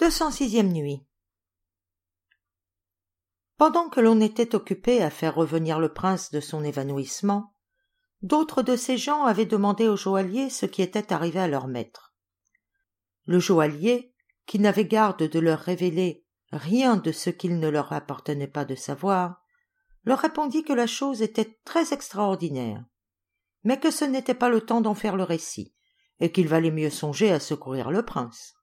206e nuit. Pendant que l'on était occupé à faire revenir le prince de son évanouissement, d'autres de ces gens avaient demandé au joaillier ce qui était arrivé à leur maître. Le joaillier, qui n'avait garde de leur révéler rien de ce qu'il ne leur appartenait pas de savoir, leur répondit que la chose était très extraordinaire, mais que ce n'était pas le temps d'en faire le récit, et qu'il valait mieux songer à secourir le prince.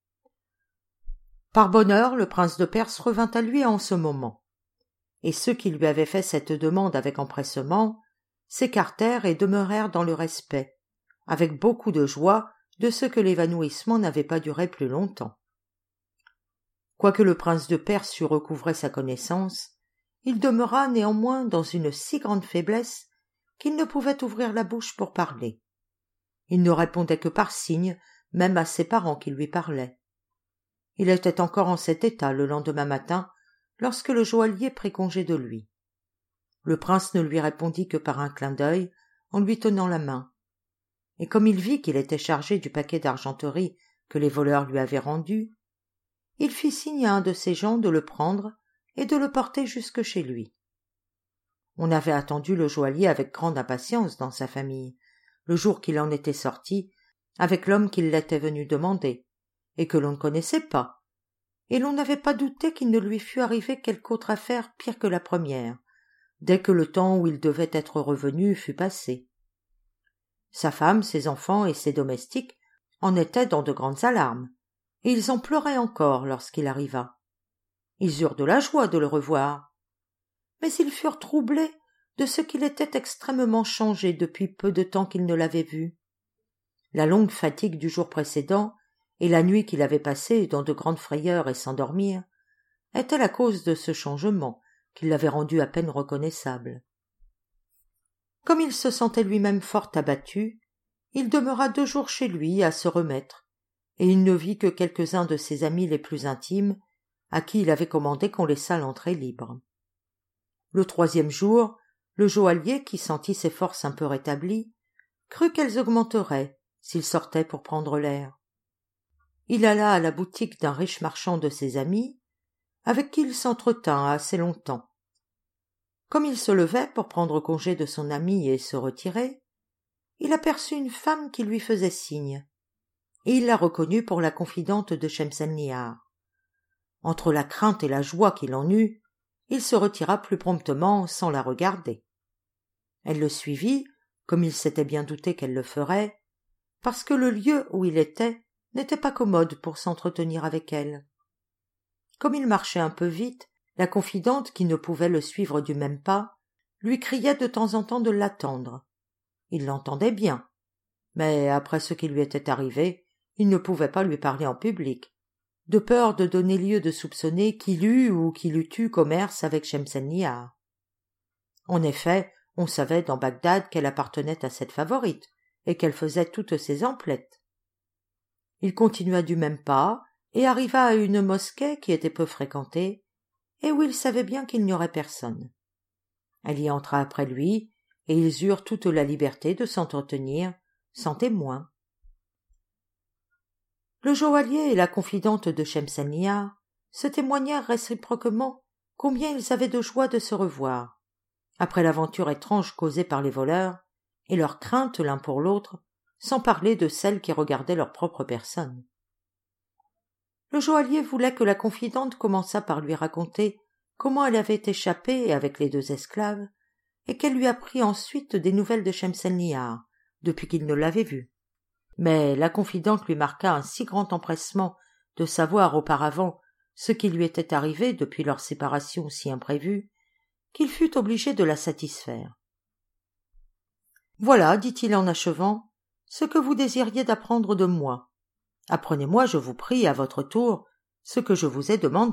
Par bonheur, le prince de Perse revint à lui en ce moment, et ceux qui lui avaient fait cette demande avec empressement s'écartèrent et demeurèrent dans le respect, avec beaucoup de joie de ce que l'évanouissement n'avait pas duré plus longtemps. Quoique le prince de Perse eût recouvré sa connaissance, il demeura néanmoins dans une si grande faiblesse qu'il ne pouvait ouvrir la bouche pour parler. Il ne répondait que par signes, même à ses parents qui lui parlaient. Il était encore en cet état le lendemain matin, lorsque le joaillier prit congé de lui. Le prince ne lui répondit que par un clin d'œil, en lui tenant la main. Et comme il vit qu'il était chargé du paquet d'argenterie que les voleurs lui avaient rendu, il fit signe à un de ses gens de le prendre et de le porter jusque chez lui. On avait attendu le joaillier avec grande impatience dans sa famille, le jour qu'il en était sorti, avec l'homme qui l'était venu demander, et que l'on ne connaissait pas, et l'on n'avait pas douté qu'il ne lui fût arrivé quelque autre affaire pire que la première, dès que le temps où il devait être revenu fut passé. Sa femme, ses enfants et ses domestiques en étaient dans de grandes alarmes, et ils en pleuraient encore lorsqu'il arriva. Ils eurent de la joie de le revoir, mais ils furent troublés de ce qu'il était extrêmement changé depuis peu de temps qu'ils ne l'avaient vu. La longue fatigue du jour précédent et la nuit qu'il avait passée dans de grandes frayeurs et sans dormir étaient la cause de ce changement qui l'avait rendu à peine reconnaissable. Comme il se sentait lui-même fort abattu, il demeura 2 jours chez lui à se remettre, et il ne vit que quelques-uns de ses amis les plus intimes, à qui il avait commandé qu'on laissât l'entrée libre. Le 3e jour, le joaillier, qui sentit ses forces un peu rétablies, crut qu'elles augmenteraient s'il sortait pour prendre l'air. Il alla à la boutique d'un riche marchand de ses amis, avec qui il s'entretint assez longtemps. Comme il se levait pour prendre congé de son ami et se retirer, il aperçut une femme qui lui faisait signe, et il la reconnut pour la confidente de Shemselnihar. Entre la crainte et la joie qu'il en eut, il se retira plus promptement sans la regarder. Elle le suivit, comme il s'était bien douté qu'elle le ferait, parce que le lieu où il était n'était pas commode pour s'entretenir avec elle. Comme il marchait un peu vite, la confidente, qui ne pouvait le suivre du même pas, lui criait de temps en temps de l'attendre. Il l'entendait bien, mais après ce qui lui était arrivé, il ne pouvait pas lui parler en public, de peur de donner lieu de soupçonner qu'il eût ou qu'il eût eu commerce avec Shemselnihar. En effet, on savait dans Bagdad qu'elle appartenait à cette favorite, et qu'elle faisait toutes ses emplettes. Il continua du même pas, et arriva à une mosquée qui était peu fréquentée, et où il savait bien qu'il n'y aurait personne. Elle y entra après lui, et ils eurent toute la liberté de s'entretenir, sans témoin. Le joaillier et la confidente de Shemselnihar se témoignèrent réciproquement combien ils avaient de joie de se revoir, après l'aventure étrange causée par les voleurs, et leur crainte l'un pour l'autre, sans parler de celle qui regardait leur propre personne. Le joaillier voulait que la confidente commençât par lui raconter comment elle avait échappé avec les 2 esclaves, et qu'elle lui apprit ensuite des nouvelles de Shemselnihar, depuis qu'il ne l'avait vue. Mais la confidente lui marqua un si grand empressement de savoir auparavant ce qui lui était arrivé depuis leur séparation si imprévue, qu'il fut obligé de la satisfaire. « Voilà, dit-il en achevant, ce que vous désiriez d'apprendre de moi. Apprenez-moi, je vous prie, à votre tour, ce que je vous ai demandé. »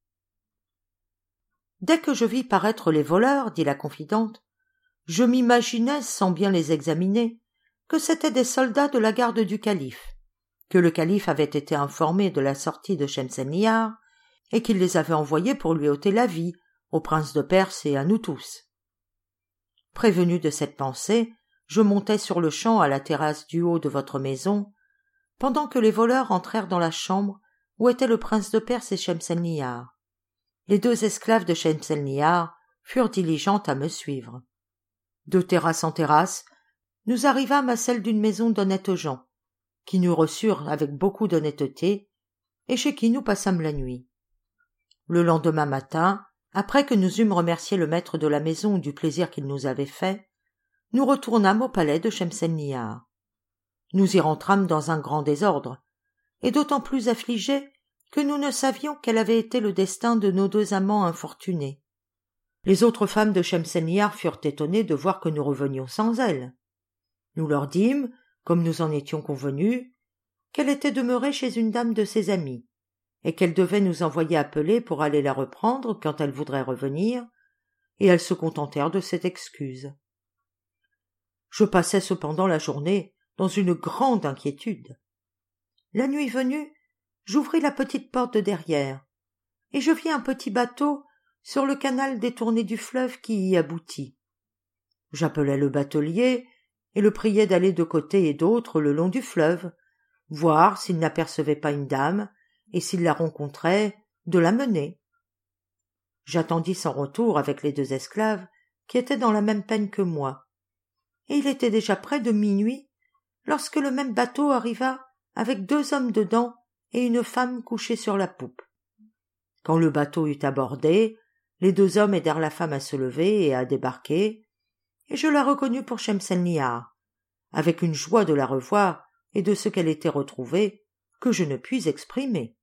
Dès que je vis paraître les voleurs, dit la confidente, je m'imaginais, sans bien les examiner, que c'étaient des soldats de la garde du calife, que le calife avait été informé de la sortie de Shemselnihar et qu'il les avait envoyés pour lui ôter la vie, au prince de Perse et à nous tous. Prévenu de cette pensée, je montai sur-le-champ à la terrasse du haut de votre maison, pendant que les voleurs entrèrent dans la chambre où étaient le prince de Perse et Shemselnihar. Les 2 esclaves de Shemselnihar furent diligentes à me suivre. De terrasse en terrasse, nous arrivâmes à celle d'une maison d'honnêtes gens, qui nous reçurent avec beaucoup d'honnêteté et chez qui nous passâmes la nuit. Le lendemain matin, après que nous eûmes remercié le maître de la maison du plaisir qu'il nous avait fait, nous retournâmes au palais de Shemselnihar. Nous y rentrâmes dans un grand désordre, et d'autant plus affligés que nous ne savions quel avait été le destin de nos 2 amants infortunés. Les autres femmes de Shemselnihar furent étonnées de voir que nous revenions sans elles. Nous leur dîmes, comme nous en étions convenus, qu'elle était demeurée chez une dame de ses amies, et qu'elle devait nous envoyer appeler pour aller la reprendre quand elle voudrait revenir, et elles se contentèrent de cette excuse. Je passais cependant la journée dans une grande inquiétude. La nuit venue, j'ouvris la petite porte de derrière, et je vis un petit bateau sur le canal détourné du fleuve qui y aboutit. J'appelai le batelier et le priai d'aller de côté et d'autre le long du fleuve, voir s'il n'apercevait pas une dame, et s'il la rencontrait, de la mener. J'attendis son retour avec les 2 esclaves, qui étaient dans la même peine que moi, et il était déjà près de minuit, lorsque le même bateau arriva avec 2 hommes dedans et une femme couchée sur la poupe. Quand le bateau eut abordé, les 2 hommes aidèrent la femme à se lever et à débarquer, et je la reconnus pour Shemselnihar, avec une joie de la revoir et de ce qu'elle était retrouvée que je ne puis exprimer.